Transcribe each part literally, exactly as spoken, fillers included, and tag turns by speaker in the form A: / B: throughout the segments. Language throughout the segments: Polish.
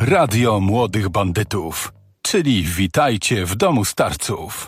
A: Radio Młodych Bandytów, czyli witajcie w domu starców.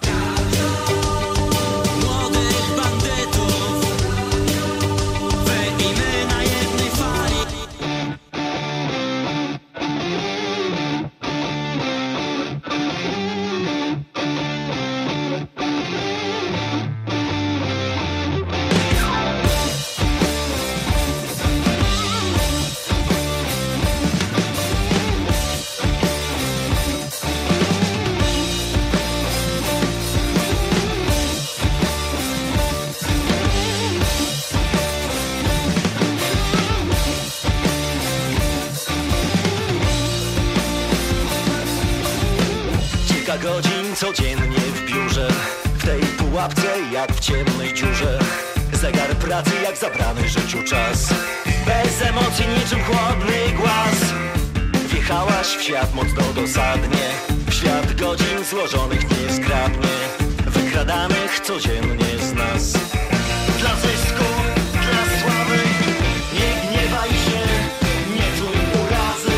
B: Godzin codziennie w biurze, w tej pułapce jak w ciemnej dziurze. Zegar pracy jak zabrany życiu czas, bez emocji niczym chłodny głaz. Wjechałaś w świat mocno dosadnie, w świat godzin złożonych niezgrabnie, wykradanych codziennie z nas. Dla zysku, dla sławy, nie gniewaj się, nie czuj urazy.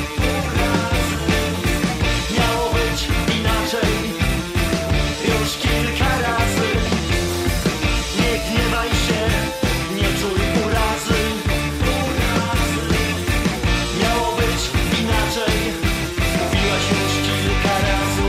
B: Miało być inaczej już kilka razy. Nie gniewaj się, nie czuj urazy. Miało być inaczej, mówiłaś już kilka razy.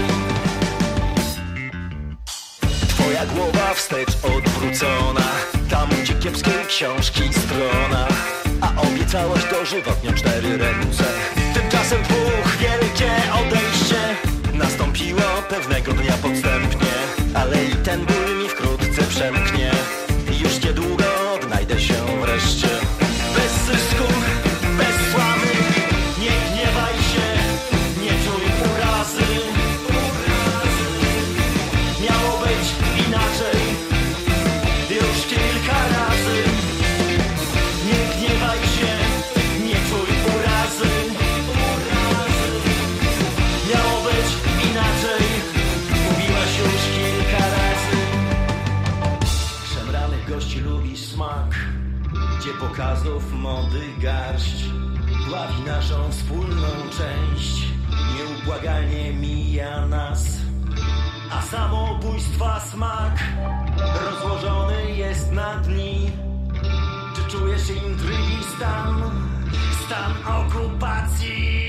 B: Twoja głowa wstecz odwrócona, tam gdzie kiepskiej książki strona, a obiecałaś dożywotnie cztery ręce. Tymczasem dwóch wielkie odejście nastąpiło pewnego dnia podstępnie, ale i ten ból mi wkrótce przemknie. Już niedługo odnajdę się wreszcie. Bez zysku, bez sławy, nie gniewaj się, nie czuj urazy. Miało być inaczej już kilka razy. Nie gniewaj się, nie czuj urazy. Miało być inaczej, mówiłaś już kilka razy. Szemranych gości lubi smak, gdzie pokazów mody garść dławi naszą wspólną część, nieubłagalnie mija nas. A samobójstwa smak rozłożony jest na dni. Czy czujesz intrygi stan, stan okupacji?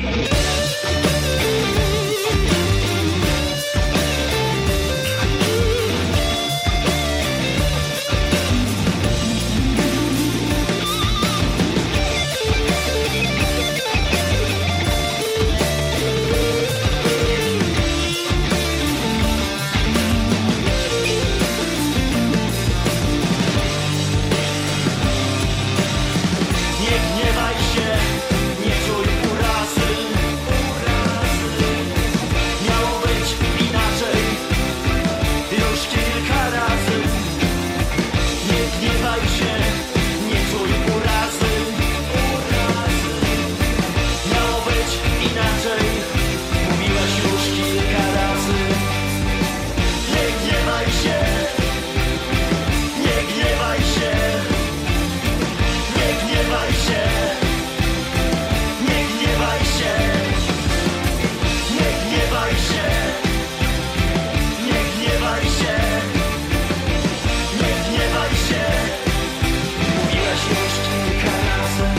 B: Nie gniewaj się, nie czuj urazy. Miało być inaczej już kilka razy. Nie gniewaj się, nie czuj urazy. Miało być inaczej, mówiłaś już kilka razy. Nie gniewaj się, nie gniewaj się. Nie gniewaj się, nie gniewaj się, nie gniewaj się, nie gniewaj się, nie gniewaj się, mówiłaś już kilka razy.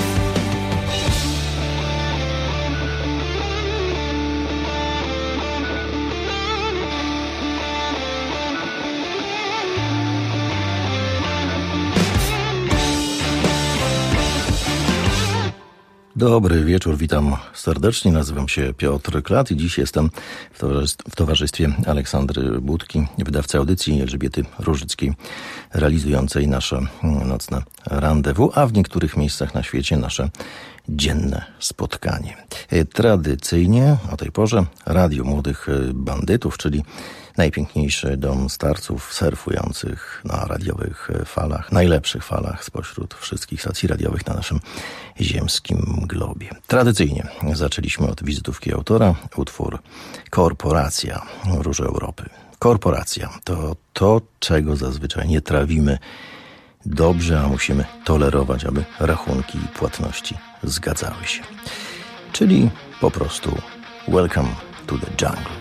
C: Dobry wieczór, witam serdecznie, nazywam się Piotr Klat i dziś jestem w towarzystwie, w towarzystwie Aleksandry Budki, wydawcy audycji, Elżbiety Różyckiej, realizującej nasze nocne rendezvous, a w niektórych miejscach na świecie nasze dzienne spotkanie. Tradycyjnie o tej porze Radio Młodych Bandytów, czyli najpiękniejszy dom starców surfujących na radiowych falach, najlepszych falach spośród wszystkich stacji radiowych na naszym ziemskim globie. Tradycyjnie zaczęliśmy od wizytówki autora, utwór Korporacja, Róże Europy. Korporacja to to, czego zazwyczaj nie trawimy dobrze, a musimy tolerować, aby rachunki i płatności zgadzały się. czyli po prostu Welcome to the Jungle.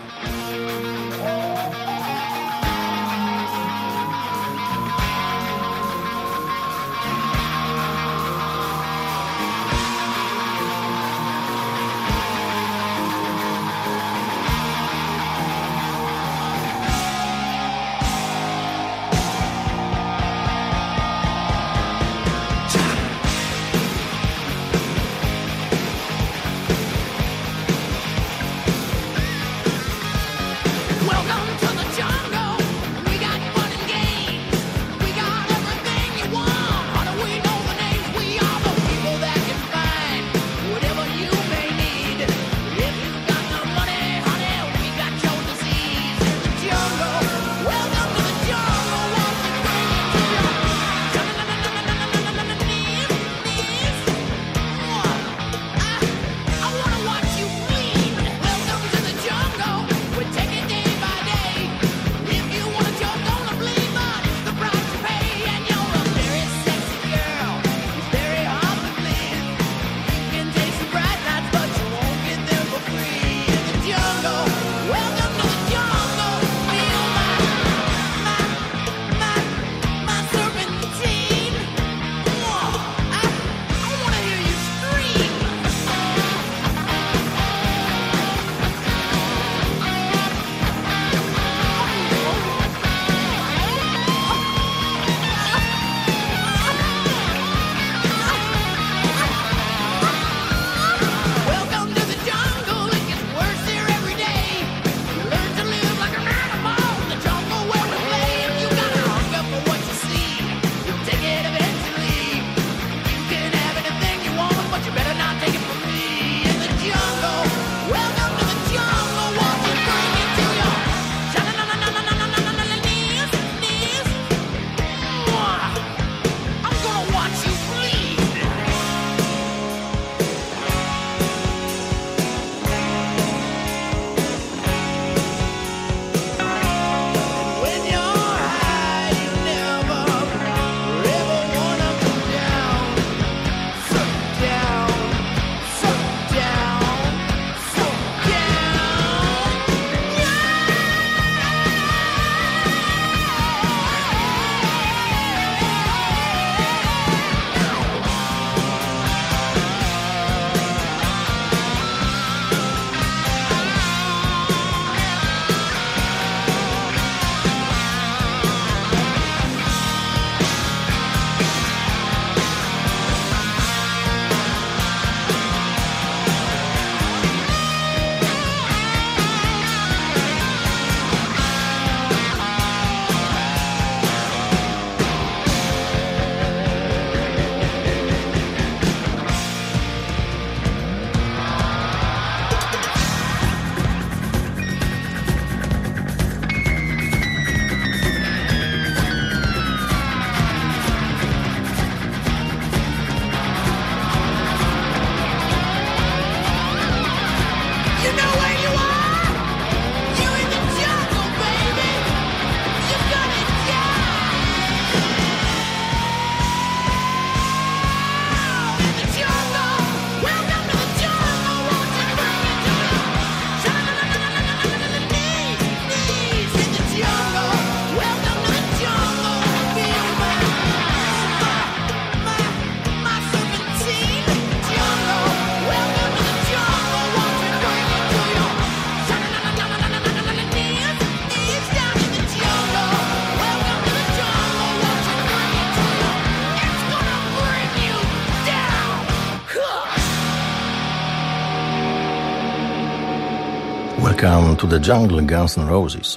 C: Welcome to the Jungle, Guns N' Roses.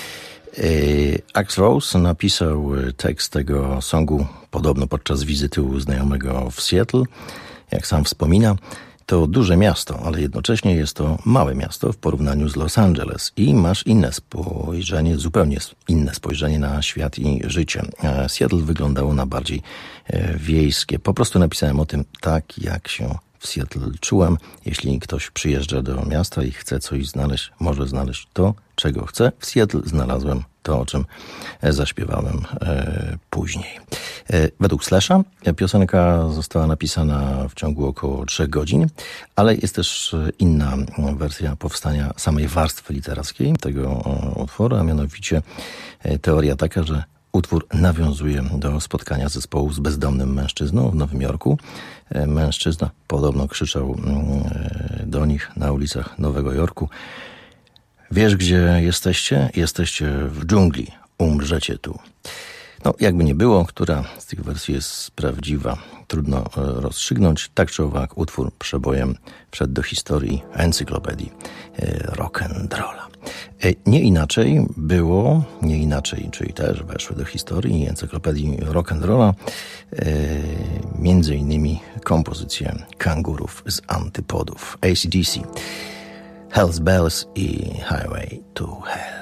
C: Axl Rose napisał tekst tego songu podobno podczas wizyty u znajomego w Seattle. Jak sam wspomina, to duże miasto, ale jednocześnie jest to małe miasto w porównaniu z Los Angeles i masz inne spojrzenie, zupełnie inne spojrzenie na świat i życie. Seattle wyglądało na bardziej wiejskie. Po prostu napisałem o tym tak, jak się w Seattle czułem. Jeśli ktoś przyjeżdża do miasta i chce coś znaleźć, może znaleźć to, czego chce. W Seattle znalazłem to, o czym zaśpiewałem później. Według Slasha piosenka została napisana w ciągu około trzech godzin, ale jest też inna wersja powstania samej warstwy literackiej tego utworu, a mianowicie teoria taka, że utwór nawiązuje do spotkania zespołu z bezdomnym mężczyzną w Nowym Jorku. Mężczyzna podobno krzyczał do nich na ulicach Nowego Jorku: wiesz, gdzie jesteście? Jesteście w dżungli, umrzecie tu. No, jakby nie było, która z tych wersji jest prawdziwa, trudno rozstrzygnąć. Tak czy owak, utwór przebojem wszedł do historii encyklopedii rock'n'rolla. Nie inaczej było, nie inaczej, czyli też weszły do historii encyklopedii rock'n'rolla między innymi kompozycje kangurów z Antypodów, A C D C, Hell's Bells i Highway to Hell.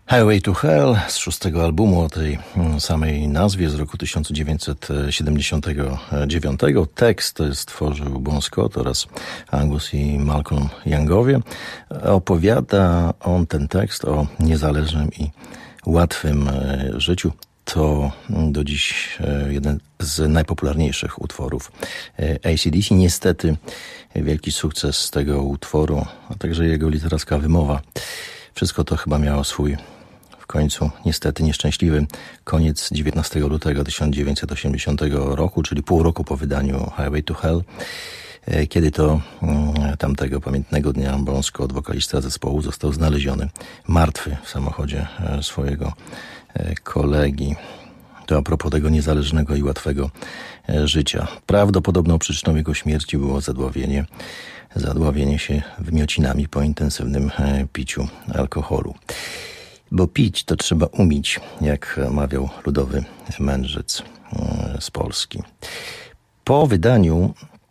C: Highway to Hell z szóstego albumu o tej samej nazwie z roku tysiąc dziewięćset siedemdziesiątego dziewiątego. Tekst stworzył Bon Scott oraz Angus i Malcolm Youngowie. Opowiada on ten tekst o niezależnym i łatwym życiu. To do dziś jeden z najpopularniejszych utworów A C D C. Niestety wielki sukces tego utworu, a także jego literacka wymowa. Wszystko to chyba miało swój w końcu niestety nieszczęśliwy koniec dziewiętnastego lutego tysiąc dziewięćset osiemdziesiątego roku, czyli pół roku po wydaniu Highway to Hell, kiedy to tamtego pamiętnego dnia Bon Scott, wokalista zespołu, został znaleziony martwy w samochodzie swojego kolegi. To a propos tego niezależnego i łatwego życia. Prawdopodobną przyczyną jego śmierci było zadławienie, zadławienie się wymiocinami po intensywnym piciu alkoholu. Bo pić to trzeba umieć, jak mawiał ludowy mędrzec z Polski. Po wydaniu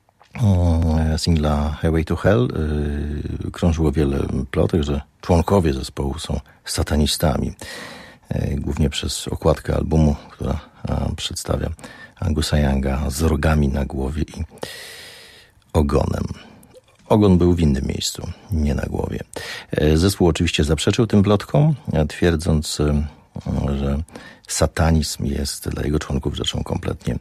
C: singla Highway to Hell krążyło wiele plotek, że członkowie zespołu są satanistami. Głównie przez okładkę albumu, która przedstawia Angusa Younga z rogami na głowie i ogonem. Ogon był w innym miejscu, nie na głowie. Zespół oczywiście zaprzeczył tym plotkom, twierdząc, że satanizm jest dla jego członków rzeczą kompletnie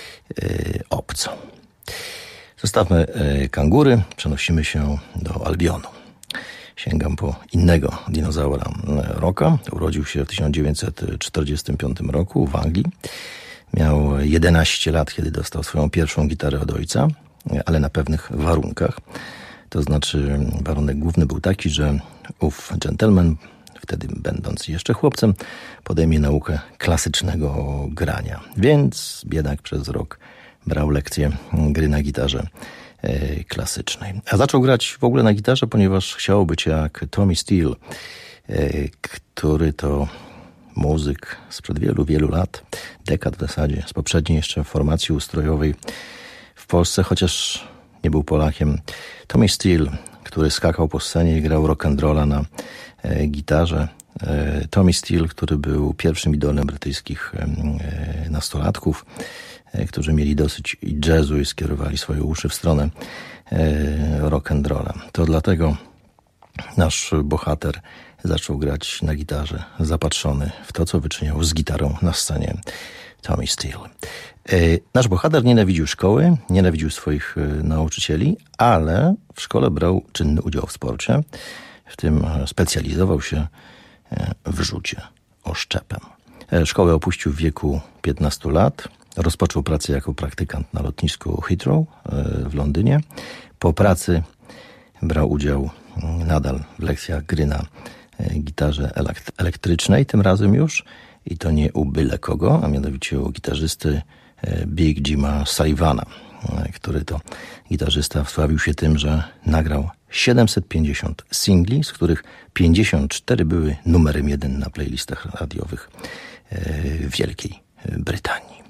C: obcą. Zostawmy kangury, przenosimy się do Albionu. Sięgam po innego dinozaura rocka. Urodził się w tysiąc dziewięćset czterdziestym piątym roku w Anglii. Miał jedenaście lat, kiedy dostał swoją pierwszą gitarę od ojca, ale na pewnych warunkach. To znaczy warunek główny był taki, że ów gentleman, wtedy będąc jeszcze chłopcem, podejmie naukę klasycznego grania. Więc biedak przez rok brał lekcje gry na gitarze klasycznej. A zaczął grać w ogóle na gitarze, ponieważ chciał być jak Tommy Steele, który to muzyk sprzed wielu, wielu lat, dekad w zasadzie, z poprzedniej jeszcze formacji ustrojowej w Polsce, chociaż nie był Polakiem. Tommy Steele, który skakał po scenie i grał rock'n'rolla na e, gitarze. E, Tommy Steele, który był pierwszym idolem brytyjskich e, nastolatków, e, którzy mieli dosyć jazzu i skierowali swoje uszy w stronę e, rock'n'rolla. To dlatego nasz bohater zaczął grać na gitarze, zapatrzony w to, co wyczyniał z gitarą na scenie Tommy Steele. Nasz bohater nienawidził szkoły, nienawidził swoich nauczycieli, ale w szkole brał czynny udział w sporcie. W tym specjalizował się w rzucie oszczepem. Szkołę opuścił w wieku piętnastu lat. Rozpoczął pracę jako praktykant na lotnisku Heathrow w Londynie. Po pracy brał udział nadal w lekcjach gry na gitarze elektrycznej, tym razem już, i to nie u byle kogo, a mianowicie u gitarzysty Big Jima Sullivana, który to gitarzysta wsławił się tym, że nagrał siedemset pięćdziesiąt singli, z których pięćdziesiąt cztery były numerem jeden na playlistach radiowych w Wielkiej Brytanii.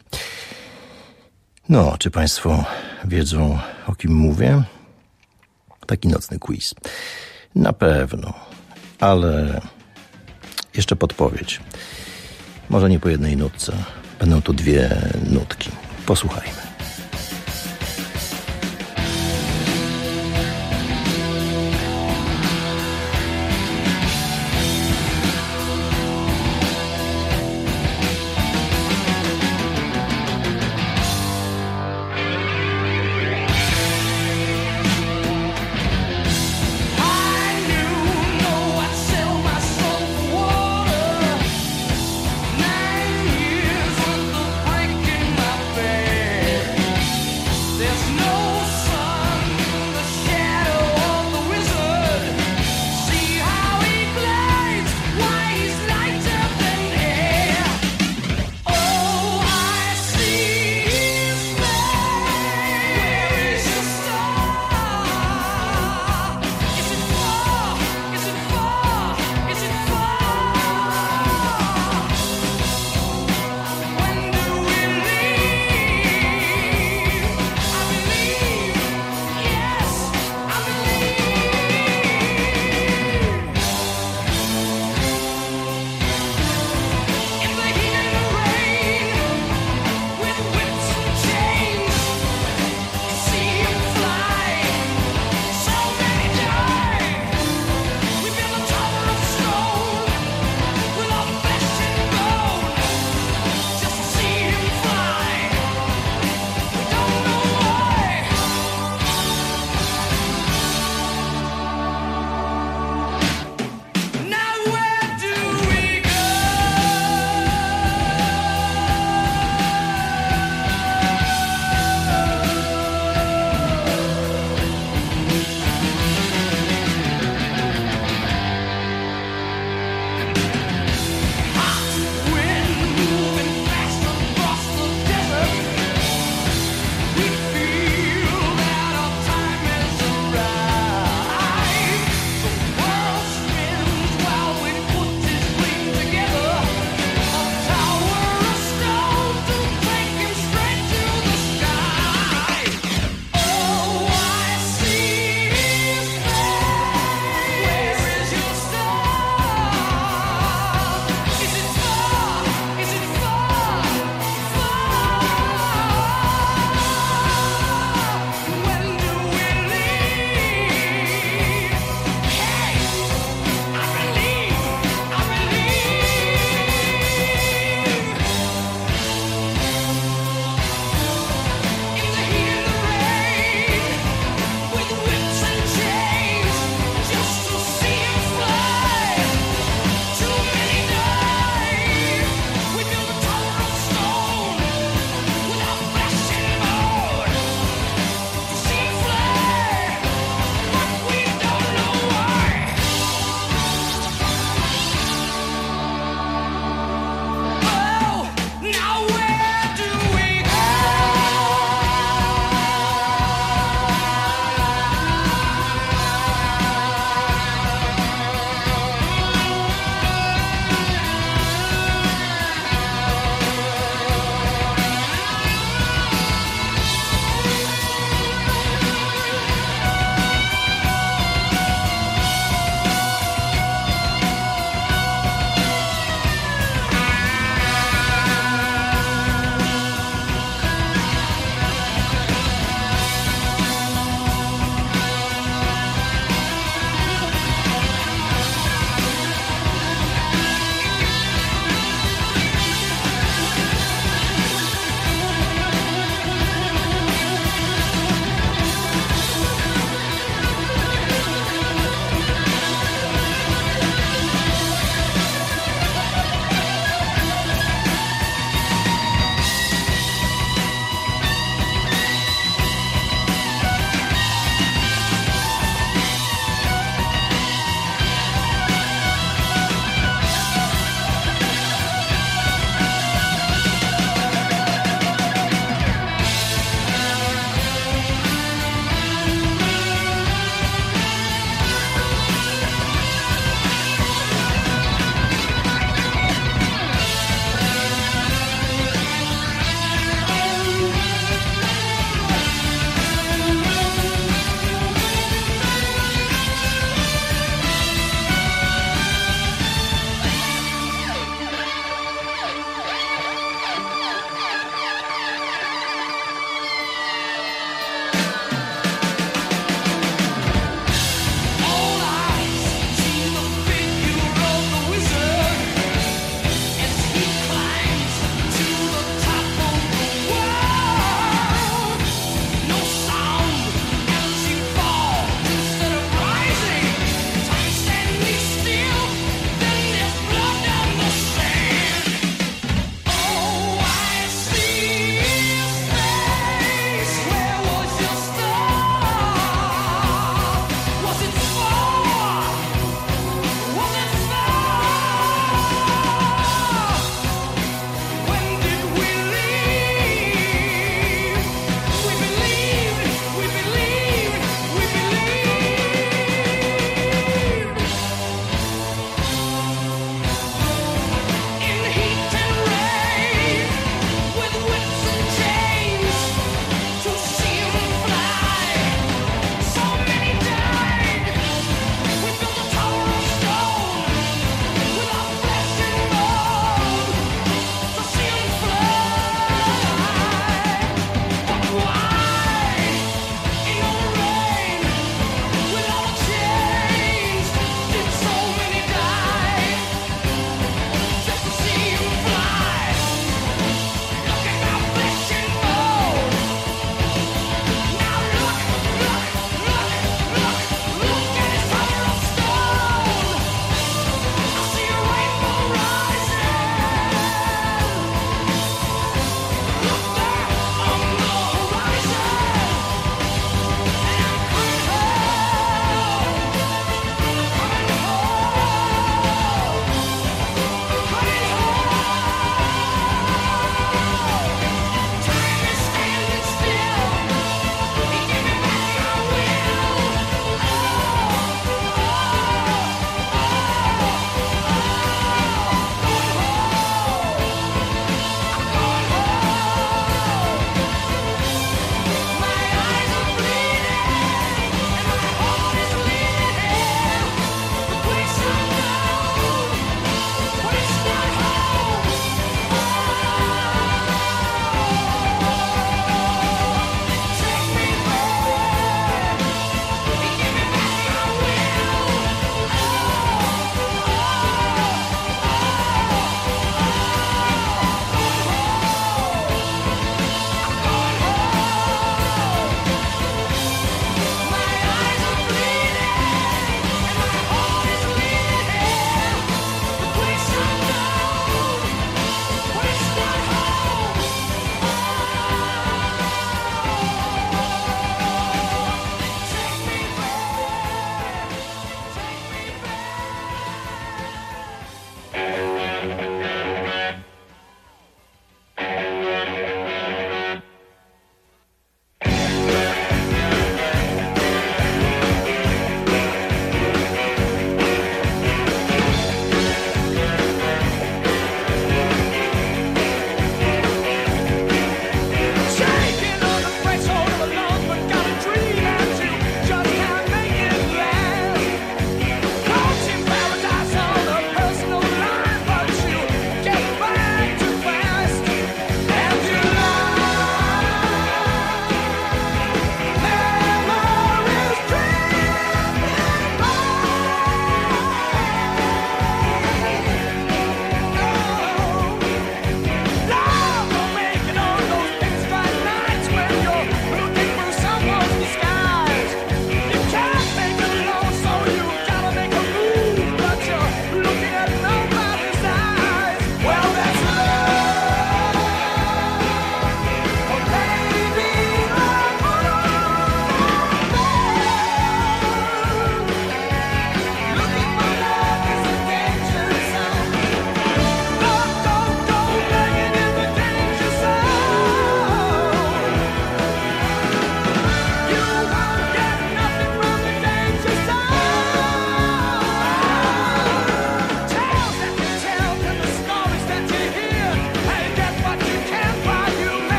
C: No, czy Państwo wiedzą, o kim mówię? Taki nocny quiz. Na pewno, ale jeszcze podpowiedź. Może nie po jednej nutce. Będą tu dwie nutki. Posłuchajmy.
D: Nine years worth of breaking my bed.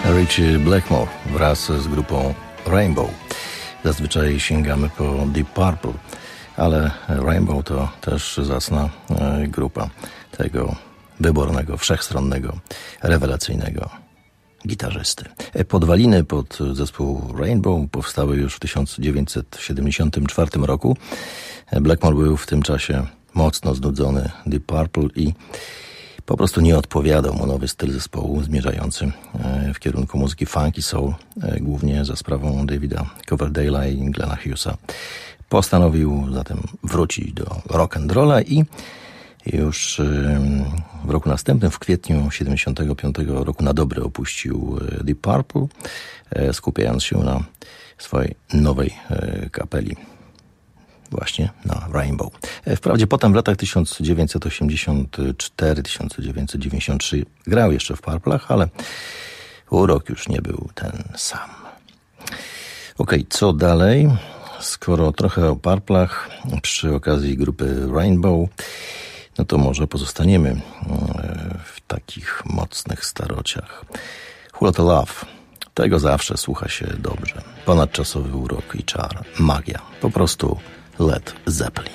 C: Ritchie Blackmore wraz z grupą Rainbow. Zazwyczaj sięgamy po Deep Purple, ale Rainbow to też zacna grupa tego wybornego, wszechstronnego, rewelacyjnego gitarzysty. Podwaliny pod zespół Rainbow powstały już w tysiąc dziewięćset siedemdziesiątym czwartym roku. Blackmore był w tym czasie mocno znudzony Deep Purple i po prostu nie odpowiadał mu nowy styl zespołu zmierzający w kierunku muzyki funky soul, głównie za sprawą Davida Coverdale'a i Glena Hughesa. Postanowił zatem wrócić do rock'n'rolla i już w roku następnym, w kwietniu siedemdziesiątego piątego roku na dobre opuścił Deep Purple, skupiając się na swojej nowej kapeli, właśnie na Rainbow. Wprawdzie potem w latach tysiąc dziewięćset osiemdziesiąty czwarty do tysiąc dziewięćset dziewięćdziesiątego trzeciego grał jeszcze w Purple'ach, ale urok już nie był ten sam. Okej, okay, co dalej? Skoro trochę o Purple'ach przy okazji grupy Rainbow, no to może pozostaniemy w takich mocnych starociach. Who Lotta Love. Tego zawsze słucha się dobrze. Ponadczasowy urok i czar. Magia. Po prostu Led Zeppelin.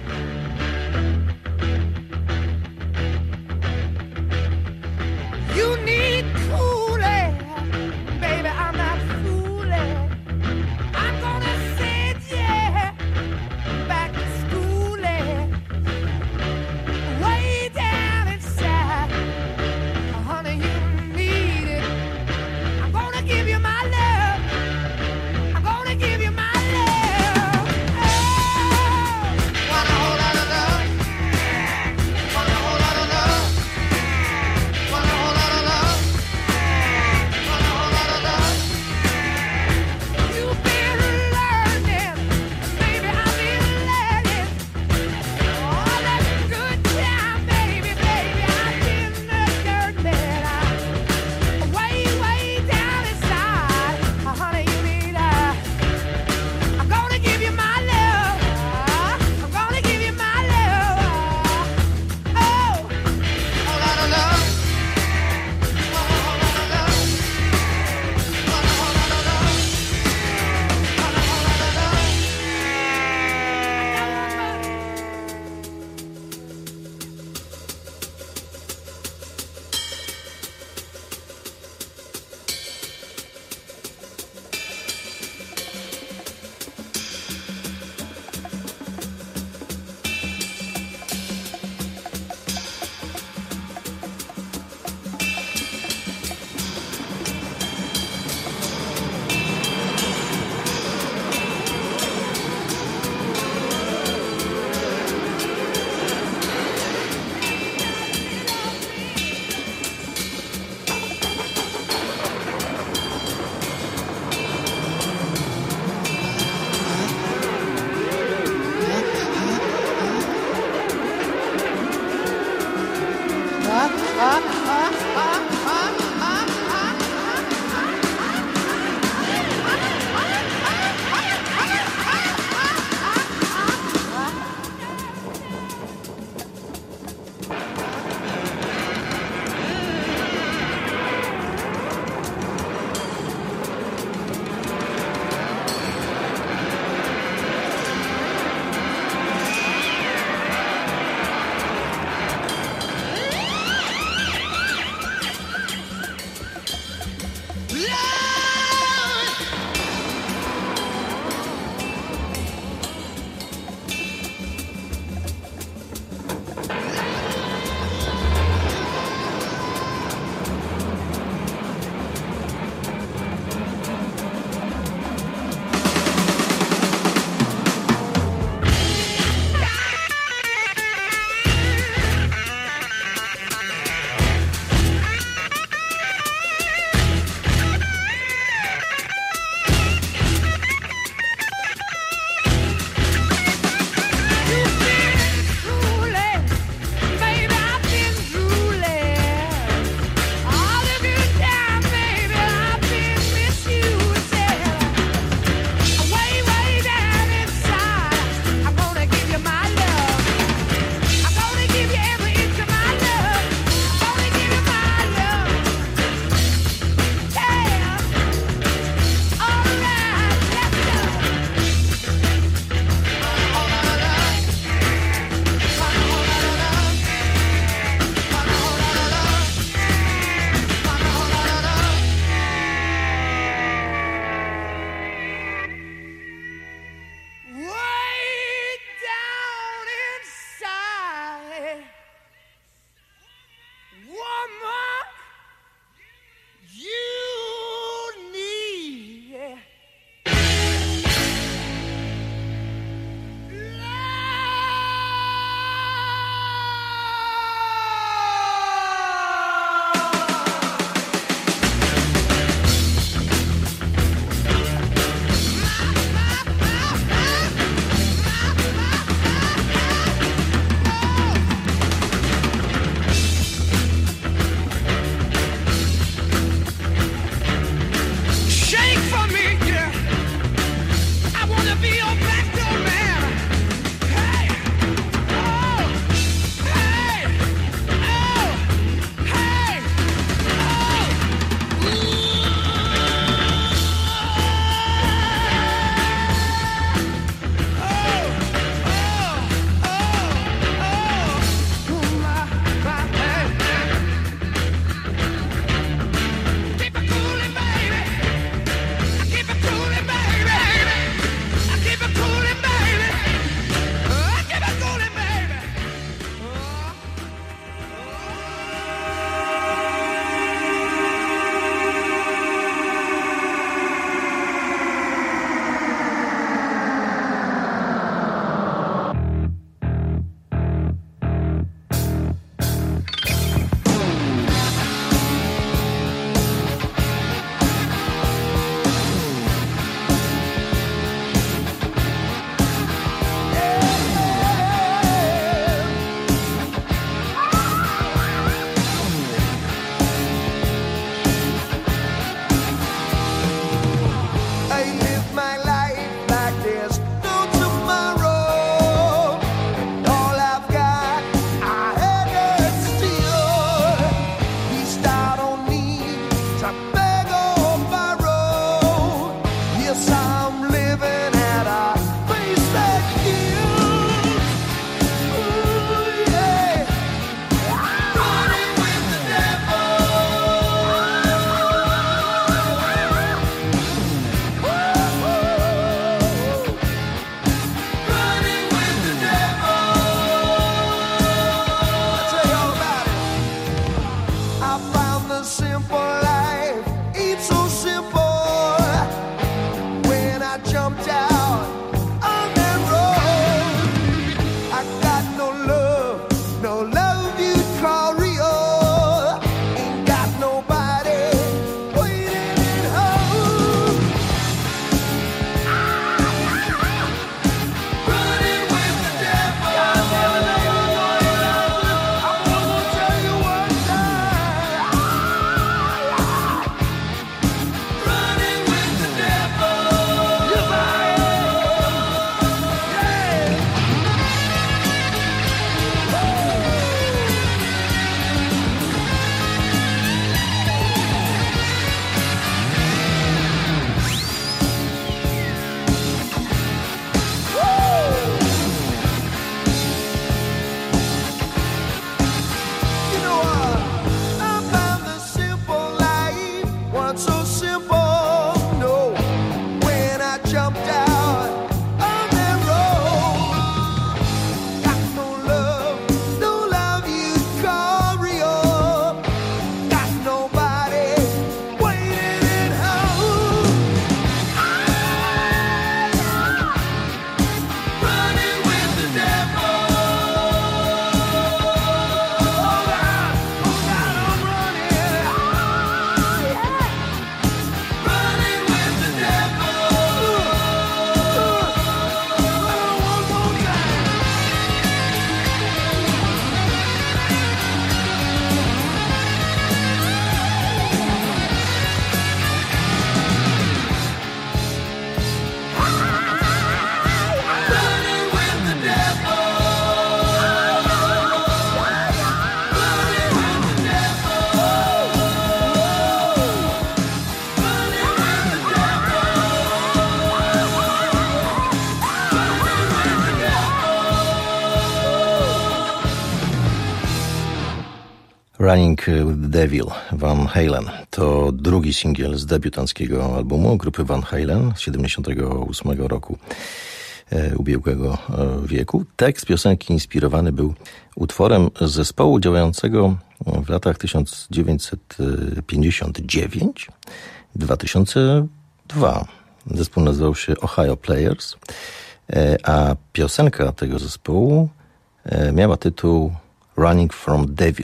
D: You need cool air, baby, I'm not fooling. I'm gonna send you back to school, way down inside. Honey, you need it. I'm gonna give you my love. I'm gonna give you my love. Oh, want a whole lot of love. Want a whole lot of love. Want a whole lot of love. Want a whole lot of love. You've been learning, baby, I've been learning. All that good time, baby, baby, I've been the dirt man. I'm way, way down inside. Honey, you need a. I'm gonna give you my love. I'm gonna give you my love. Oh, a lot of love. Want a whole lot of love. Want a whole lot of love. Want a whole lot of love.
E: wasn't so simple. No, when I jumped out on that road, got no love, no love you'd call real. Got nobody waiting at home. Running with the devil. Oh God, oh God, I'm running. Running with the devil. One more time. Running with the devil. Running with the devil. Running with the devil.
C: Running with the Devil, Van Halen. To drugi singiel z debiutanckiego albumu grupy Van Halen z siedemdziesiątego ósmego roku e, ubiegłego e, wieku. Tekst piosenki inspirowany był utworem zespołu działającego w latach tysiąc dziewięćset pięćdziesiąt dziewięć do dwa tysiące drugiego. Zespół nazywał się Ohio Players, e, a piosenka tego zespołu e, miała tytuł Running from Devil.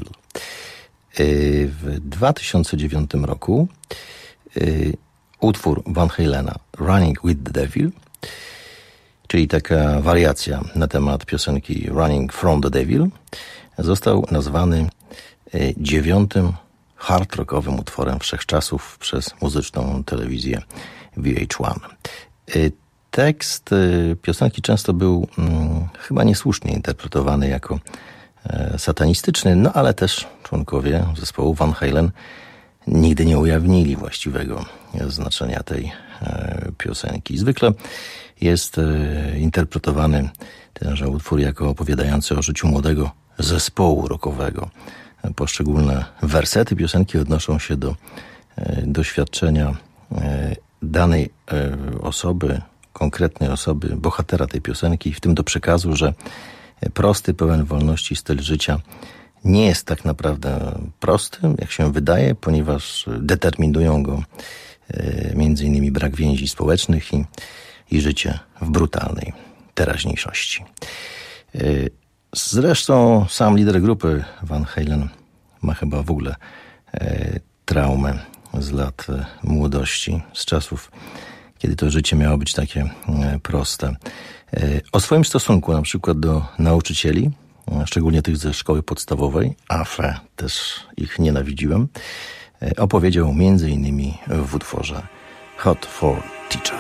C: W dwa tysiące dziewiątym roku utwór Van Halena Running with the Devil, czyli taka wariacja na temat piosenki Running from the Devil, został nazwany dziewiątym hard rockowym utworem wszechczasów przez muzyczną telewizję V H jeden. Tekst piosenki często był hmm, chyba niesłusznie interpretowany jako satanistyczny, no ale też członkowie zespołu Van Halen nigdy nie ujawnili właściwego znaczenia tej piosenki. Zwykle jest interpretowany tenże utwór jako opowiadający o życiu młodego zespołu rockowego. Poszczególne wersety piosenki odnoszą się do doświadczenia danej osoby, konkretnej osoby, bohatera tej piosenki, w tym do przekazu, że prosty, pełen wolności styl życia nie jest tak naprawdę prosty, jak się wydaje, ponieważ determinują go między innymi brak więzi społecznych i, i życie w brutalnej teraźniejszości. Zresztą sam lider grupy Van Halen ma chyba w ogóle traumę z lat młodości, z czasów, kiedy to życie miało być takie proste. O swoim stosunku na przykład do nauczycieli, szczególnie tych ze szkoły podstawowej, a fe, też ich nienawidziłem, opowiedział między innymi w utworze Hot for Teacher.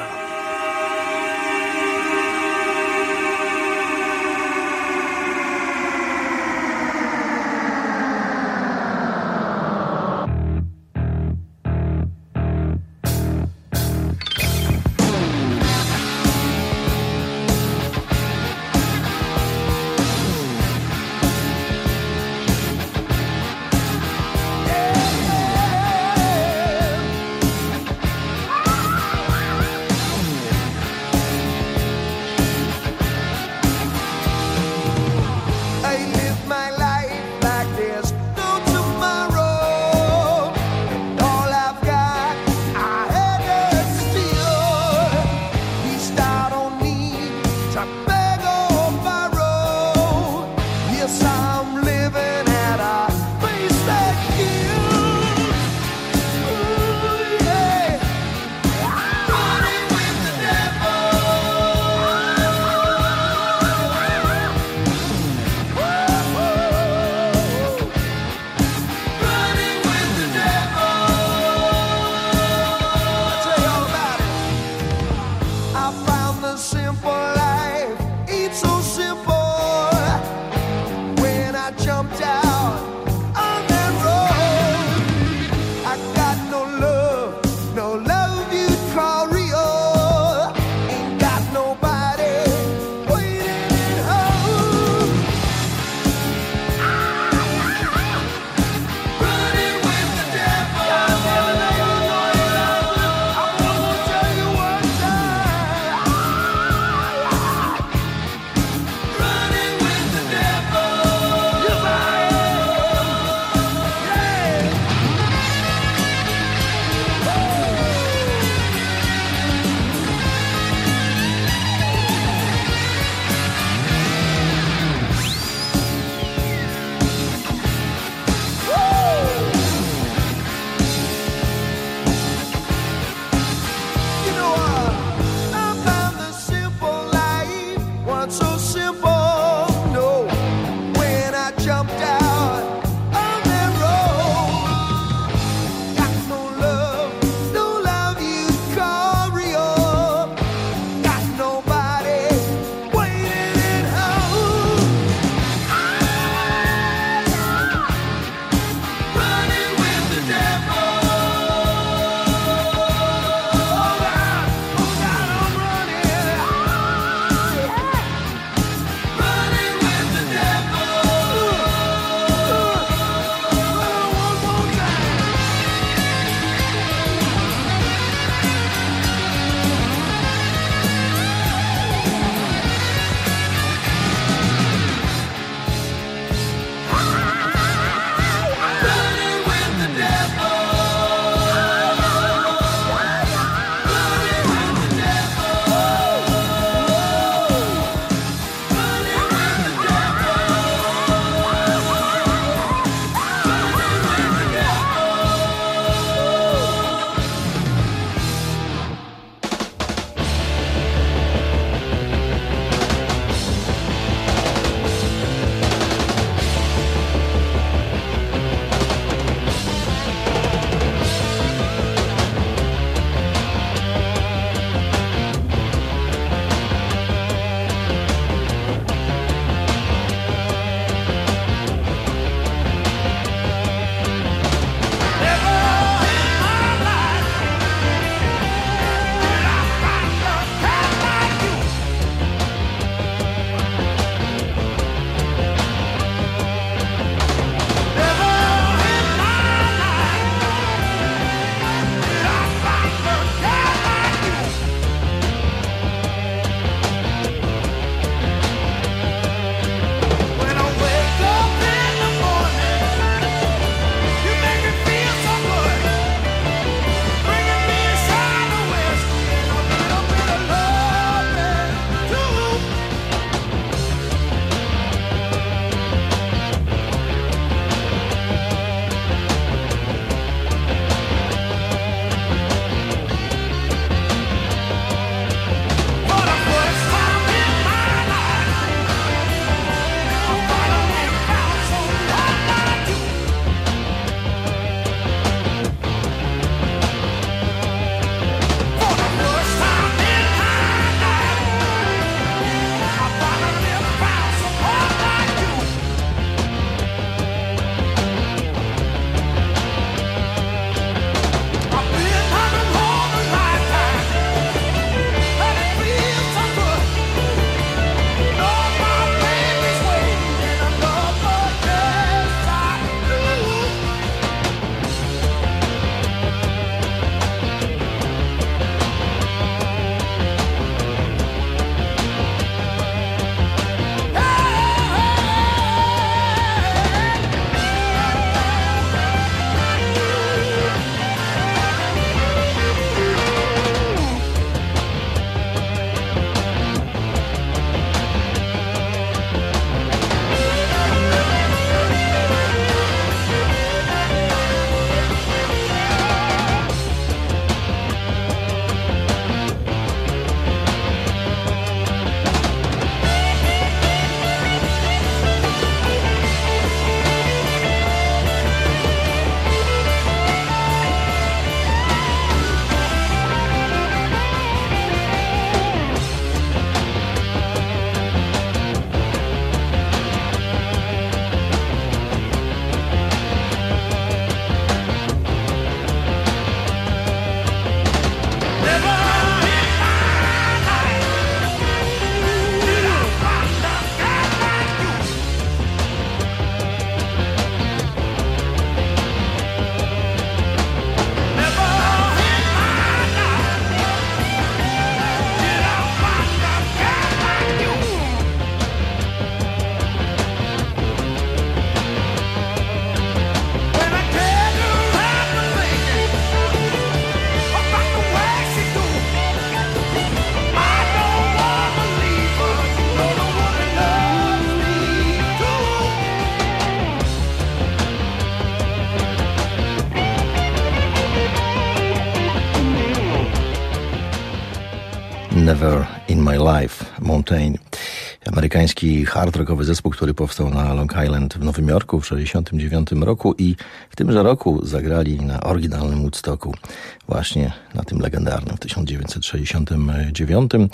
C: Never in My Life, Mountain. Amerykański hard rockowy zespół, który powstał na Long Island w Nowym Jorku w tysiąc dziewięćset sześćdziesiątym dziewiątym roku i w tymże roku zagrali na oryginalnym Woodstocku, właśnie na tym legendarnym w tysiąc dziewięćset sześćdziesiątym dziewiątym.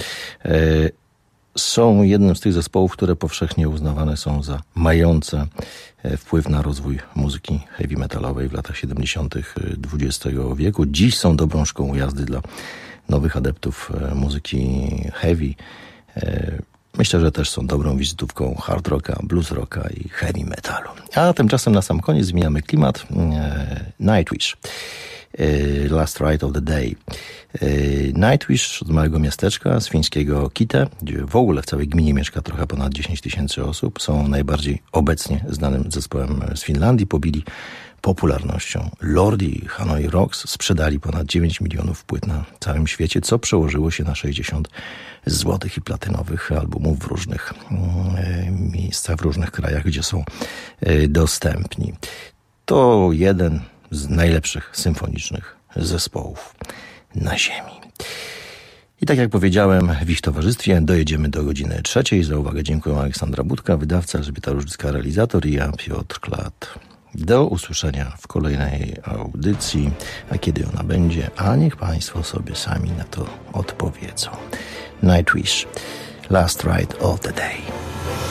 C: Są jednym z tych zespołów, które powszechnie uznawane są za mające wpływ na rozwój muzyki heavy metalowej w latach siedemdziesiątych dwudziestego wieku. Dziś są dobrą szkołą jazdy dla nowych adeptów muzyki heavy. Myślę, że też są dobrą wizytówką hard rocka, blues rocka i heavy metalu. A tymczasem na sam koniec zmieniamy klimat. Nightwish. Last Ride of the Day. Nightwish z małego miasteczka, z fińskiego Kite, gdzie w ogóle w całej gminie mieszka trochę ponad dziesięć tysięcy osób. Są najbardziej obecnie znanym zespołem z Finlandii. Pobili popularnością Lordi, Hanoi Rocks. Sprzedali ponad dziewięć milionów płyt na całym świecie, co przełożyło się na sześćdziesiąt złotych i platynowych albumów w różnych miejscach, w różnych krajach, gdzie są dostępni. To jeden z najlepszych symfonicznych zespołów na ziemi. I tak jak powiedziałem, w ich towarzystwie dojedziemy do godziny trzeciej. Za uwagę dziękuję Aleksandra Budka, wydawca, Elżbieta Różycka, realizator i ja, Piotr Klat. Do usłyszenia w kolejnej audycji, a kiedy ona będzie, a niech Państwo sobie sami na to odpowiedzą. Nightwish, Last Ride of the Day.